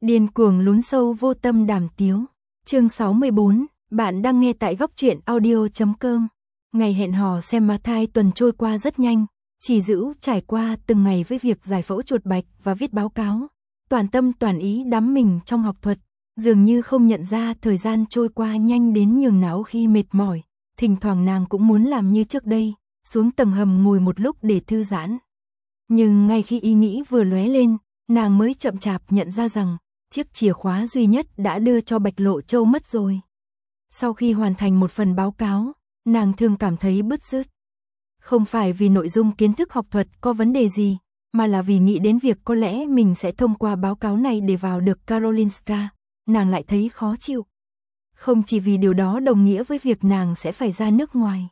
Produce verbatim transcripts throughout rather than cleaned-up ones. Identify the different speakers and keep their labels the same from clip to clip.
Speaker 1: Điên cuồng lún sâu vô tâm đàm tiếu. Chương sáu mươi bốn, bạn đang nghe tại góc truyện audio chấm com. Ngày hẹn hò xem ma thai tuần trôi qua rất nhanh, Chỉ Dữu trải qua từng ngày với việc giải phẫu chuột bạch và viết báo cáo, toàn tâm toàn ý đắm mình trong học thuật, dường như không nhận ra thời gian trôi qua nhanh đến nhường não khi mệt mỏi. Thỉnh thoảng nàng cũng muốn làm như trước đây, xuống tầng hầm ngồi một lúc để thư giãn. Nhưng ngay khi ý nghĩ vừa lóe lên, nàng mới chậm chạp nhận ra rằng chiếc chìa khóa duy nhất đã đưa cho Bạch Lộ Châu mất rồi. Sau khi hoàn thành một phần báo cáo, nàng thường cảm thấy bứt rứt. Không phải vì nội dung kiến thức học thuật có vấn đề gì, mà là vì nghĩ đến việc có lẽ mình sẽ thông qua báo cáo này để vào được Karolinska, nàng lại thấy khó chịu. Không chỉ vì điều đó đồng nghĩa với việc nàng sẽ phải ra nước ngoài,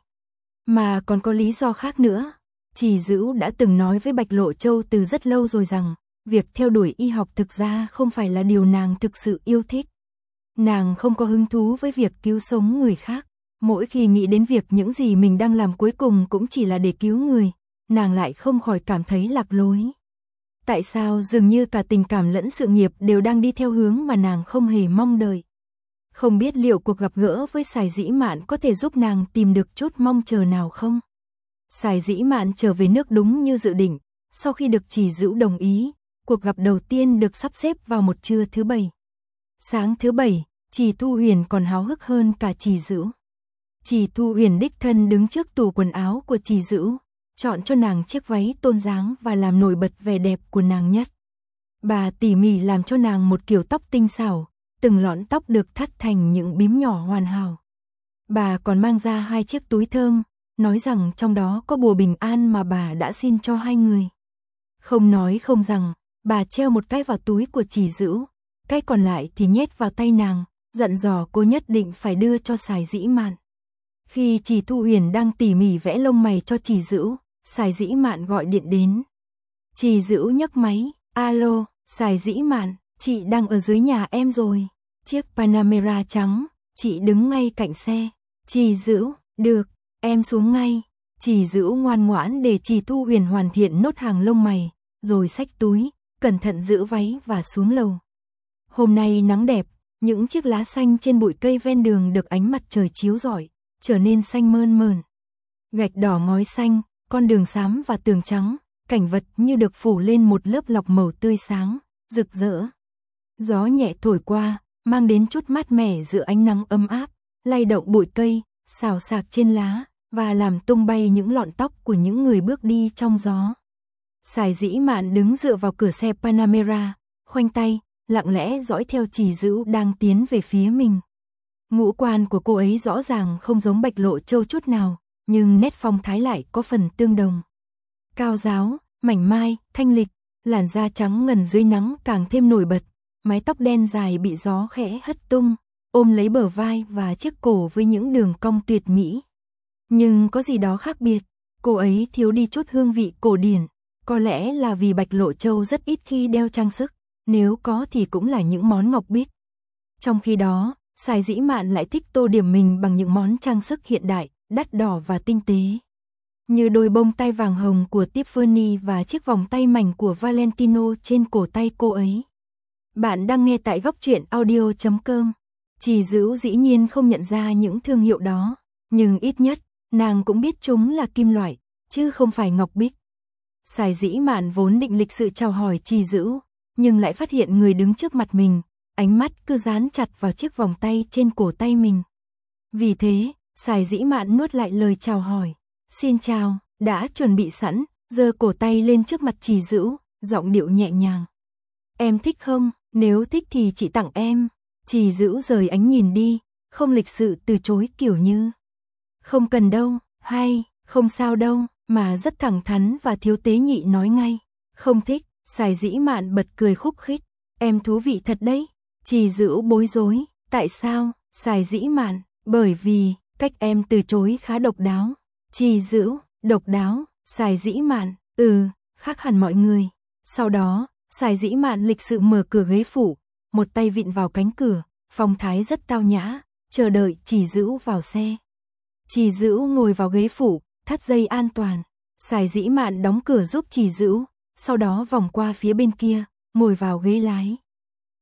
Speaker 1: mà còn có lý do khác nữa. Chỉ Dữu đã từng nói với Bạch Lộ Châu từ rất lâu rồi rằng, việc theo đuổi y học thực ra không phải là điều nàng thực sự yêu thích. Nàng không có hứng thú với việc cứu sống người khác. Mỗi khi nghĩ đến việc những gì mình đang làm cuối cùng cũng chỉ là để cứu người, nàng lại không khỏi cảm thấy lạc lối. Tại sao dường như cả tình cảm lẫn sự nghiệp đều đang đi theo hướng mà nàng không hề mong đợi? Không biết liệu cuộc gặp gỡ với Sài Dĩ Mạn có thể giúp nàng tìm được chút mong chờ nào không? Sài Dĩ Mạn trở về nước đúng như dự định, sau khi được Chỉ Dữu đồng ý, cuộc gặp đầu tiên được sắp xếp vào một trưa thứ bảy. Sáng thứ bảy, Chỉ Thu Huyền còn háo hức hơn cả Chỉ Dữu. Chỉ Thu Huyền đích thân đứng trước tủ quần áo của Chỉ Dữu, chọn cho nàng chiếc váy tôn dáng và làm nổi bật vẻ đẹp của nàng nhất. Bà tỉ mỉ làm cho nàng một kiểu tóc tinh xảo, từng lọn tóc được thắt thành những bím nhỏ hoàn hảo. Bà còn mang ra hai chiếc túi thơm, nói rằng trong đó có bùa bình an mà bà đã xin cho hai người. Không nói không rằng, bà treo một cái vào túi của Chỉ Dữu, cái còn lại thì nhét vào tay nàng, dặn dò cô nhất định phải đưa cho Sài Dĩ Mạn. Khi Chỉ Thu Huyền đang tỉ mỉ vẽ lông mày cho Chỉ Dữu, Sài Dĩ Mạn gọi điện đến. Chỉ Dữu nhấc máy, alo, Sài Dĩ Mạn, chị đang ở dưới nhà em rồi. Chiếc Panamera trắng, chị đứng ngay cạnh xe. Chỉ Dữu, được, em xuống ngay. Chỉ Dữu ngoan ngoãn để Chỉ Thu Huyền hoàn thiện nốt hàng lông mày, rồi xách túi, cẩn thận giữ váy và xuống lầu. Hôm nay nắng đẹp, những chiếc lá xanh trên bụi cây ven đường được ánh mặt trời chiếu rọi, trở nên xanh mơn mởn. Gạch đỏ ngói xanh, con đường xám và tường trắng, cảnh vật như được phủ lên một lớp lọc màu tươi sáng, rực rỡ. Gió nhẹ thổi qua, mang đến chút mát mẻ giữa ánh nắng ấm áp, lay động bụi cây, xào xạc trên lá, và làm tung bay những lọn tóc của những người bước đi trong gió. Sài Dĩ Mạn đứng dựa vào cửa xe Panamera, khoanh tay, lặng lẽ dõi theo Chỉ Dữu đang tiến về phía mình. Ngũ quan của cô ấy rõ ràng không giống Bạch Lộ Châu chút nào, nhưng nét phong thái lại có phần tương đồng. Cao ráo, mảnh mai, thanh lịch, làn da trắng ngần dưới nắng càng thêm nổi bật, mái tóc đen dài bị gió khẽ hất tung, ôm lấy bờ vai và chiếc cổ với những đường cong tuyệt mỹ. Nhưng có gì đó khác biệt, cô ấy thiếu đi chút hương vị cổ điển, có lẽ là vì Bạch Lộ Châu rất ít khi đeo trang sức, nếu có thì cũng là những món ngọc bích. Trong khi đó, Sài Dĩ Mạn lại thích tô điểm mình bằng những món trang sức hiện đại, đắt đỏ và tinh tế. Như đôi bông tai vàng hồng của Tiffany và chiếc vòng tay mảnh của Valentino trên cổ tay cô ấy. Bạn đang nghe tại góc truyện audio chấm com. Chỉ Dữu dĩ nhiên không nhận ra những thương hiệu đó, nhưng ít nhất, nàng cũng biết chúng là kim loại, chứ không phải ngọc bích. Sài Dĩ Mạn vốn định lịch sự chào hỏi Chỉ Dữu, nhưng lại phát hiện người đứng trước mặt mình, ánh mắt cứ dán chặt vào chiếc vòng tay trên cổ tay mình. Vì thế, Sài Dĩ Mạn nuốt lại lời chào hỏi. Xin chào, đã chuẩn bị sẵn, giơ cổ tay lên trước mặt Chỉ Dữu, giọng điệu nhẹ nhàng. Em thích không? Nếu thích thì chị tặng em. Chỉ Dữu rời ánh nhìn đi, không lịch sự từ chối kiểu như. Không cần đâu, hay, không sao đâu, mà rất thẳng thắn và thiếu tế nhị nói ngay. Không thích, Sài Dĩ Mạn bật cười khúc khích. Em thú vị thật đấy. Chỉ Dữu bối rối, tại sao? Sài Dĩ Mạn, bởi vì, cách em từ chối khá độc đáo. Chỉ Dữu, độc đáo, Sài Dĩ Mạn, ừ, khác hẳn mọi người. Sau đó, Sài Dĩ Mạn lịch sự mở cửa ghế phụ, một tay vịn vào cánh cửa, phong thái rất tao nhã, chờ đợi Chỉ Dữu vào xe. Chỉ Dữu ngồi vào ghế phụ, thắt dây an toàn. Sài Dĩ Mạn đóng cửa giúp Chỉ Dữu, sau đó vòng qua phía bên kia, ngồi vào ghế lái.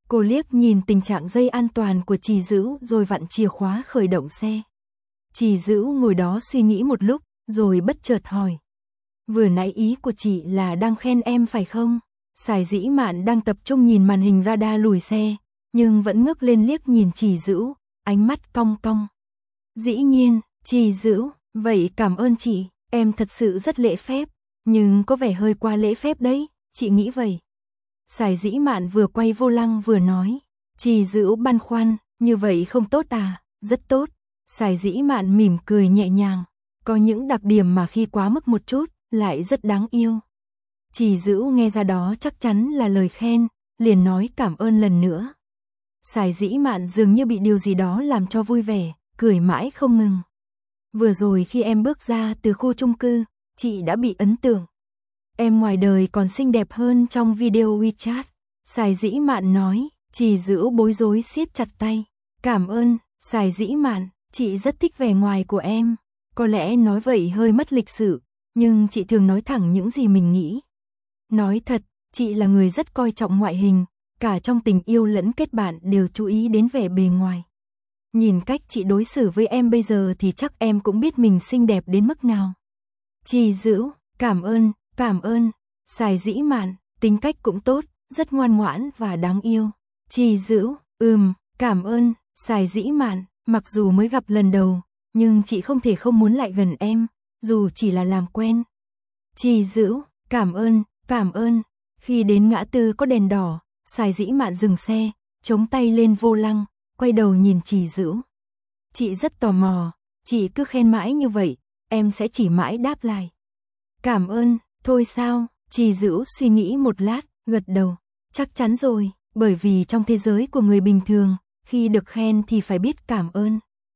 Speaker 1: Cô liếc nhìn tình trạng dây an toàn của Trì Dữ rồi vặn chìa khóa khởi động xe. Trì Dữ ngồi đó suy nghĩ một lúc, rồi bất chợt hỏi. Vừa nãy ý của chị là đang khen em phải không? Sài Dĩ Mạn đang tập trung nhìn màn hình radar lùi xe, nhưng vẫn ngước lên liếc nhìn Trì Dữ, ánh mắt cong cong. Dĩ nhiên, Trì Dữ, vậy cảm ơn chị, em thật sự rất lễ phép, nhưng có vẻ hơi quá lễ phép đấy, chị nghĩ vậy. Sài Dĩ Mạn vừa quay vô lăng vừa nói. Trì Dữ băn khoăn, như vậy không tốt à? Rất tốt. Sài Dĩ Mạn mỉm cười nhẹ nhàng, có những đặc điểm mà khi quá mức một chút, lại rất đáng yêu. Trì Dữ nghe ra đó chắc chắn là lời khen, liền nói cảm ơn lần nữa. Sài Dĩ Mạn dường như bị điều gì đó làm cho vui vẻ, cười mãi không ngừng. Vừa rồi khi em bước ra từ khu chung cư, chị đã bị ấn tượng. Em ngoài đời còn xinh đẹp hơn trong video WeChat. Sài Dĩ Mạn nói. Trì Dữ bối rối siết chặt tay. Cảm ơn, Sài Dĩ Mạn, chị rất thích vẻ ngoài của em. Có lẽ nói vậy hơi mất lịch sự, nhưng chị thường nói thẳng những gì mình nghĩ. Nói thật, chị là người rất coi trọng ngoại hình, cả trong tình yêu lẫn kết bạn đều chú ý đến vẻ bề ngoài. Nhìn cách chị đối xử với em bây giờ thì chắc em cũng biết mình xinh đẹp đến mức nào. Trì Dữ, cảm ơn, cảm ơn. Sài Dĩ Mạn, tính cách cũng tốt, rất ngoan ngoãn và đáng yêu. Trì Dữ, ừm, cảm ơn. Sài Dĩ Mạn, mặc dù mới gặp lần đầu, nhưng chị không thể không muốn lại gần em, dù chỉ là làm quen. Trì Dữ, cảm ơn, cảm ơn. Khi đến ngã tư có đèn đỏ, Sài Dĩ Mạn dừng xe, chống tay lên vô lăng, quay đầu nhìn Trì Dữ. Chị rất tò mò, chị cứ khen mãi như vậy, em sẽ chỉ mãi đáp lại. Cảm ơn, thôi sao? Trì Dữ suy nghĩ một lát, gật đầu. Chắc chắn rồi, bởi vì trong thế giới của người bình thường, khi được khen thì phải biết cảm ơn.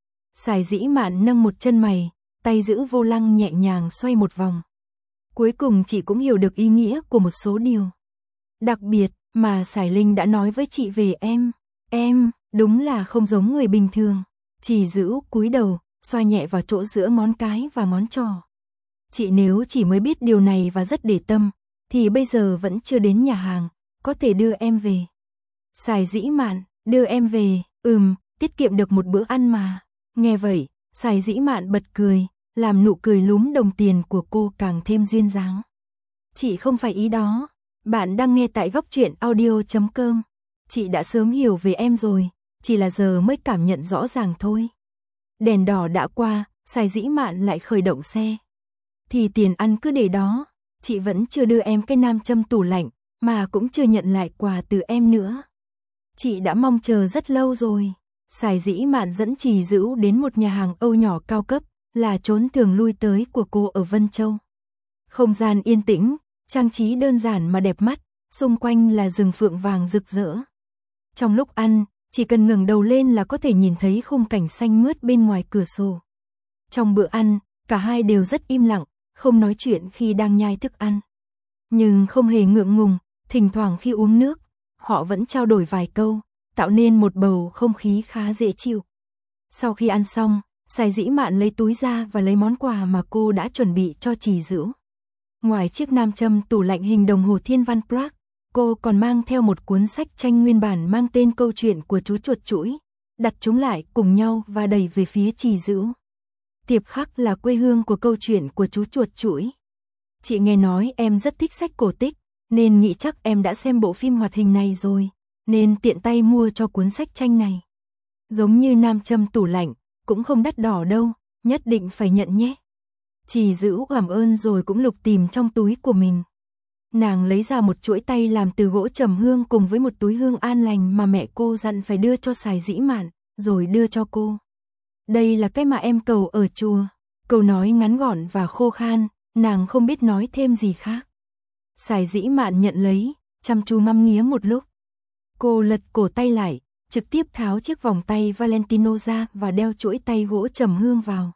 Speaker 1: Sài Dĩ Mạn nâng một chân mày, tay giữ vô lăng nhẹ nhàng xoay một vòng. Cuối cùng chị cũng hiểu được ý nghĩa của một số điều. Đặc biệt mà Sài Linh đã nói với chị về em. Em, đúng là không giống người bình thường. Trì Dữ cúi đầu, xoa nhẹ vào chỗ giữa ngón cái và ngón trỏ. Chị nếu chỉ mới biết điều này và rất để tâm, thì bây giờ vẫn chưa đến nhà hàng, có thể đưa em về. Sài Dĩ Mạn, đưa em về, ừm, tiết kiệm được một bữa ăn mà. Nghe vậy, Sài Dĩ Mạn bật cười, làm nụ cười lúm đồng tiền của cô càng thêm duyên dáng. Chị không phải ý đó, bạn đang nghe tại góc truyện audio chấm com. Chị đã sớm hiểu về em rồi, chỉ là giờ mới cảm nhận rõ ràng thôi. Đèn đỏ đã qua, Sài Dĩ Mạn lại khởi động xe. Thì tiền ăn cứ để đó, chị vẫn chưa đưa em cái nam châm tủ lạnh, mà cũng chưa nhận lại quà từ em nữa. Chị đã mong chờ rất lâu rồi. Sài Dĩ Mạn dẫn Trì Dữ đến một nhà hàng Âu nhỏ cao cấp, là chốn thường lui tới của cô ở Vân Châu. Không gian yên tĩnh, trang trí đơn giản mà đẹp mắt, xung quanh là rừng phượng vàng rực rỡ. Trong lúc ăn, chỉ cần ngẩng đầu lên là có thể nhìn thấy khung cảnh xanh mướt bên ngoài cửa sổ. Trong bữa ăn, cả hai đều rất im lặng, không nói chuyện khi đang nhai thức ăn. Nhưng không hề ngượng ngùng, thỉnh thoảng khi uống nước, họ vẫn trao đổi vài câu, tạo nên một bầu không khí khá dễ chịu. Sau khi ăn xong, Sài Dĩ Mạn lấy túi ra và lấy món quà mà cô đã chuẩn bị cho Trì Dữ. Ngoài chiếc nam châm tủ lạnh hình đồng hồ Thiên Văn Prague, cô còn mang theo một cuốn sách tranh nguyên bản mang tên Câu chuyện của chú chuột chũi, đặt chúng lại cùng nhau và đẩy về phía Trì Dữ. Tiệp Khắc là quê hương của câu chuyện của chú chuột chũi. Chị nghe nói em rất thích sách cổ tích, nên nghĩ chắc em đã xem bộ phim hoạt hình này rồi, nên tiện tay mua cho cuốn sách tranh này. Giống như nam châm tủ lạnh, cũng không đắt đỏ đâu, nhất định phải nhận nhé. Trì Dữ cảm ơn rồi cũng lục tìm trong túi của mình. Nàng lấy ra một chuỗi tay làm từ gỗ trầm hương cùng với một túi hương an lành mà mẹ cô dặn phải đưa cho Sài Dĩ Mạn, rồi đưa cho cô. Đây là cái mà em cầu ở chùa. Câu nói ngắn gọn và khô khan, nàng không biết nói thêm gì khác. Sài Dĩ Mạn nhận lấy, chăm chú ngắm nghía một lúc. Cô lật cổ tay lại, trực tiếp tháo chiếc vòng tay Valentino ra và đeo chuỗi tay gỗ trầm hương vào.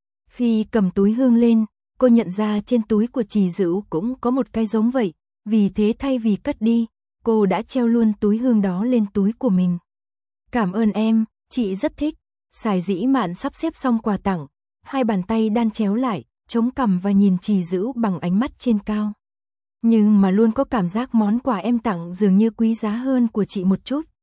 Speaker 1: Khi cầm túi hương lên, cô nhận ra trên túi của Trì Dữ cũng có một cái giống vậy, vì thế thay vì cất đi, cô đã treo luôn túi hương đó lên túi của mình. Cảm ơn em, chị rất thích. Sài Dĩ Mạn sắp xếp xong quà tặng, hai bàn tay đan chéo lại, chống cằm và nhìn Trì Dữ bằng ánh mắt trên cao. Nhưng mà luôn có cảm giác món quà em tặng dường như quý giá hơn của chị một chút,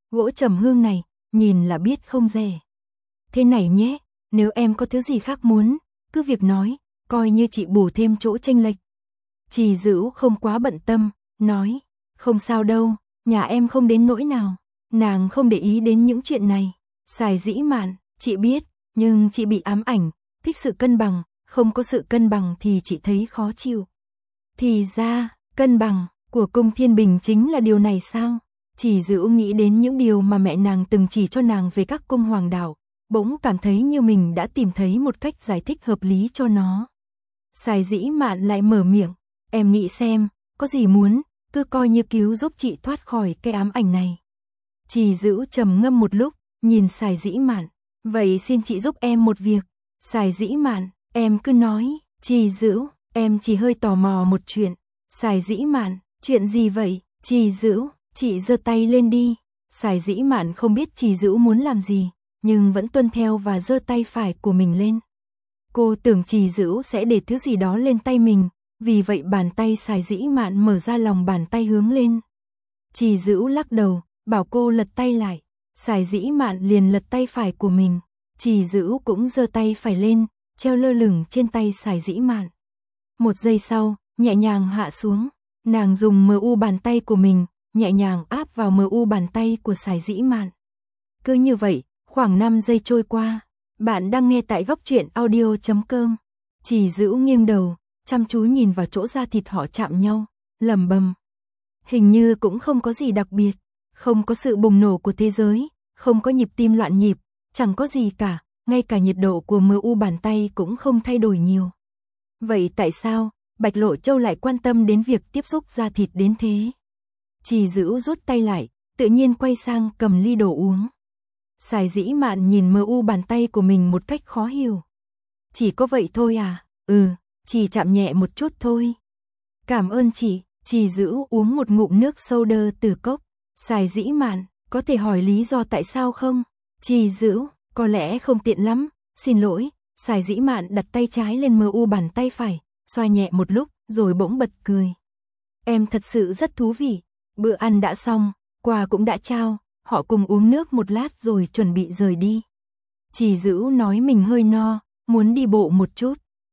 Speaker 1: gỗ trầm hương này, nhìn là biết không rẻ. Thế này nhé, nếu em có thứ gì khác muốn, cứ việc nói, coi như chị bù thêm chỗ chênh lệch. Trì Dữ không quá bận tâm, nói, không sao đâu, nhà em không đến nỗi nào, nàng không để ý đến những chuyện này. Sài Dĩ Mạn, chị biết, nhưng chị bị ám ảnh, thích sự cân bằng, không có sự cân bằng thì chị thấy khó chịu. Thì ra, cân bằng của cung Thiên Bình chính là điều này sao? Trì Dữ nghĩ đến những điều mà mẹ nàng từng chỉ cho nàng về các cung hoàng đảo, bỗng cảm thấy như mình đã tìm thấy một cách giải thích hợp lý cho nó. Sài Dĩ Mạn lại mở miệng, em nghĩ xem, có gì muốn, cứ coi như cứu giúp chị thoát khỏi cái ám ảnh này. Trì Dữ trầm ngâm một lúc, nhìn Sài Dĩ Mạn, vậy xin chị giúp em một việc. Sài Dĩ Mạn, em cứ nói. Trì Dữ, em chỉ hơi tò mò một chuyện. Sài Dĩ Mạn, chuyện gì vậy? Trì Dữ, chị giơ tay lên đi. Sài Dĩ Mạn không biết Trì Dữ muốn làm gì, nhưng vẫn tuân theo và giơ tay phải của mình lên. Cô tưởng Trì Dữ sẽ để thứ gì đó lên tay mình, vì vậy bàn tay Sài Dĩ Mạn mở ra lòng bàn tay hướng lên. Trì Dữ lắc đầu, bảo cô lật tay lại. Sài Dĩ Mạn liền lật tay phải của mình. Trì Dữ cũng giơ tay phải lên, treo lơ lửng trên tay Sài Dĩ Mạn. Một giây sau, nhẹ nhàng hạ xuống, nàng dùng mờ u bàn tay của mình, nhẹ nhàng áp vào mờ u bàn tay của Sài Dĩ Mạn. Cứ như vậy, khoảng năm giây trôi qua. Bạn đang nghe tại góc truyện audio chấm com. Trì Dữ nghiêng đầu, chăm chú nhìn vào chỗ da thịt họ chạm nhau, lẩm bẩm. Hình như cũng không có gì đặc biệt, không có sự bùng nổ của thế giới, không có nhịp tim loạn nhịp, chẳng có gì cả, ngay cả nhiệt độ của mờ u bàn tay cũng không thay đổi nhiều. Vậy tại sao Bạch Lộ Châu lại quan tâm đến việc tiếp xúc da thịt đến thế? Trì Dữ rút tay lại, tự nhiên quay sang cầm ly đồ uống. Sài Dĩ Mạn nhìn mờ u bàn tay của mình một cách khó hiểu. Chỉ có vậy thôi à? Ừ, chỉ chạm nhẹ một chút thôi. Cảm ơn chị. Trì Dữ uống một ngụm nước soda từ cốc. Sài Dĩ Mạn, có thể hỏi lý do tại sao không? Trì Dữ, có lẽ không tiện lắm, xin lỗi. Sài Dĩ Mạn đặt tay trái lên mờ u bàn tay phải, xoa nhẹ một lúc, rồi bỗng bật cười. Em thật sự rất thú vị. Bữa ăn đã xong, quà cũng đã trao, họ cùng uống nước một lát rồi chuẩn bị rời đi. Trì Dữ nói mình hơi no, muốn đi bộ một chút.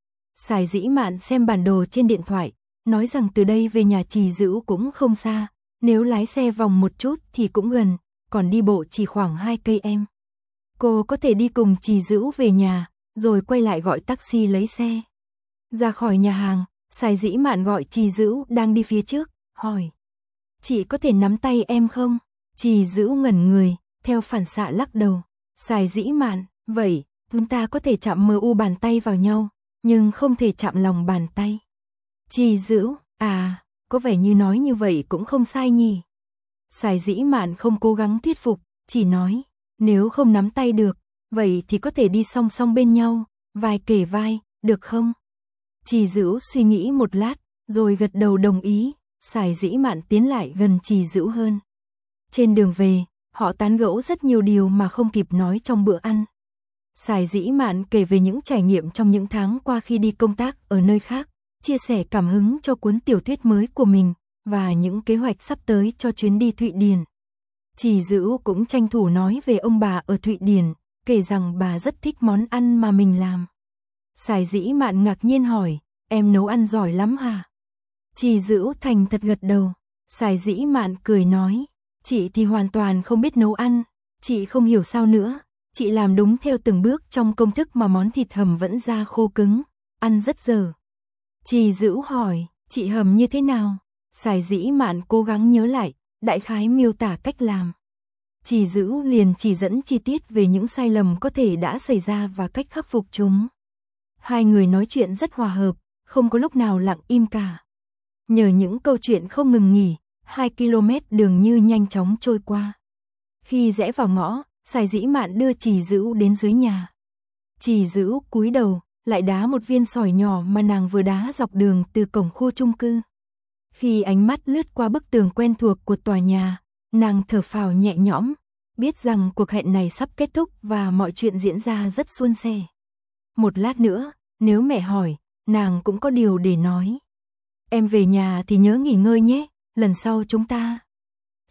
Speaker 1: Sài Dĩ Mạn xem bản đồ trên điện thoại, nói rằng từ đây về nhà Trì Dữ cũng không xa, nếu lái xe vòng một chút thì cũng gần, còn đi bộ chỉ khoảng hai cây em. Cô có thể đi cùng Trì Dữ về nhà, rồi quay lại gọi taxi lấy xe. Ra khỏi nhà hàng, Sài Dĩ Mạn gọi Trì Dữ đang đi phía trước, hỏi. Chị có thể nắm tay em không? Trì Dữ ngẩn người, theo phản xạ lắc đầu. Sài Dĩ Mạn, vậy, chúng ta có thể chạm mờ u bàn tay vào nhau, nhưng không thể chạm lòng bàn tay. Trì Dữ, à, có vẻ như nói như vậy cũng không sai nhỉ. Sài Dĩ Mạn không cố gắng thuyết phục, chỉ nói, nếu không nắm tay được, vậy thì có thể đi song song bên nhau, vai kề vai, được không? Trì Dữ suy nghĩ một lát, rồi gật đầu đồng ý. Sài Dĩ Mạn tiến lại gần Trì Dữ hơn. Trên đường về, họ tán gẫu rất nhiều điều mà không kịp nói trong bữa ăn. Sài Dĩ Mạn kể về những trải nghiệm trong những tháng qua khi đi công tác ở nơi khác, chia sẻ cảm hứng cho cuốn tiểu thuyết mới của mình, và những kế hoạch sắp tới cho chuyến đi Thụy Điển. Trì Dữ cũng tranh thủ nói về ông bà ở Thụy Điển, kể rằng bà rất thích món ăn mà mình làm. Sài Dĩ Mạn ngạc nhiên hỏi, em nấu ăn giỏi lắm hả? Trì Dữ thành thật gật đầu. Sài Dĩ Mạn cười nói, chị thì hoàn toàn không biết nấu ăn, chị không hiểu sao nữa, chị làm đúng theo từng bước trong công thức mà món thịt hầm vẫn ra khô cứng, ăn rất dở. Trì Dữ hỏi, chị hầm như thế nào? Sài Dĩ Mạn cố gắng nhớ lại, đại khái miêu tả cách làm. Trì Dữ liền chỉ dẫn chi tiết về những sai lầm có thể đã xảy ra và cách khắc phục chúng. Hai người nói chuyện rất hòa hợp, không có lúc nào lặng im cả. Nhờ những câu chuyện không ngừng nghỉ, hai ki lô mét đường như nhanh chóng trôi qua. Khi rẽ vào ngõ, Sài Dĩ Mạn đưa Trì Dữ đến dưới nhà. Trì Dữ cúi đầu, lại đá một viên sỏi nhỏ mà nàng vừa đá dọc đường từ cổng khu chung cư. Khi ánh mắt lướt qua bức tường quen thuộc của tòa nhà, nàng thở phào nhẹ nhõm, biết rằng cuộc hẹn này sắp kết thúc và mọi chuyện diễn ra rất suôn sẻ. Một lát nữa, nếu mẹ hỏi, nàng cũng có điều để nói. Em về nhà thì nhớ nghỉ ngơi nhé, lần sau chúng ta.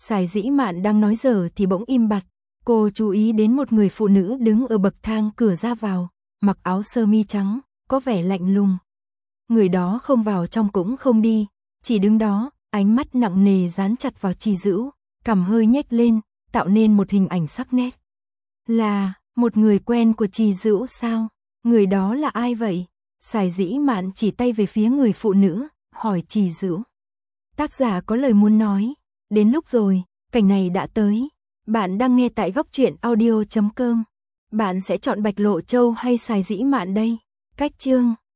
Speaker 1: Sài Dĩ Mạn đang nói dở thì bỗng im bặt. Cô chú ý đến một người phụ nữ đứng ở bậc thang cửa ra vào, mặc áo sơ mi trắng, có vẻ lạnh lùng. Người đó không vào trong cũng không đi, chỉ đứng đó, ánh mắt nặng nề dán chặt vào Trì Dữu, cằm hơi nhếch lên, tạo nên một hình ảnh sắc nét. Là một người quen của Trì Dữu sao? Người đó là ai vậy? Sài Dĩ Mạn chỉ tay về phía người phụ nữ, hỏi Trì Dữu. Tác giả có lời muốn nói. Đến lúc rồi, cảnh này đã tới. Bạn đang nghe tại góc truyện audio chấm com. Bạn sẽ chọn Bạch Lộ Châu hay Sài Dĩ Mạn đây? Cách chương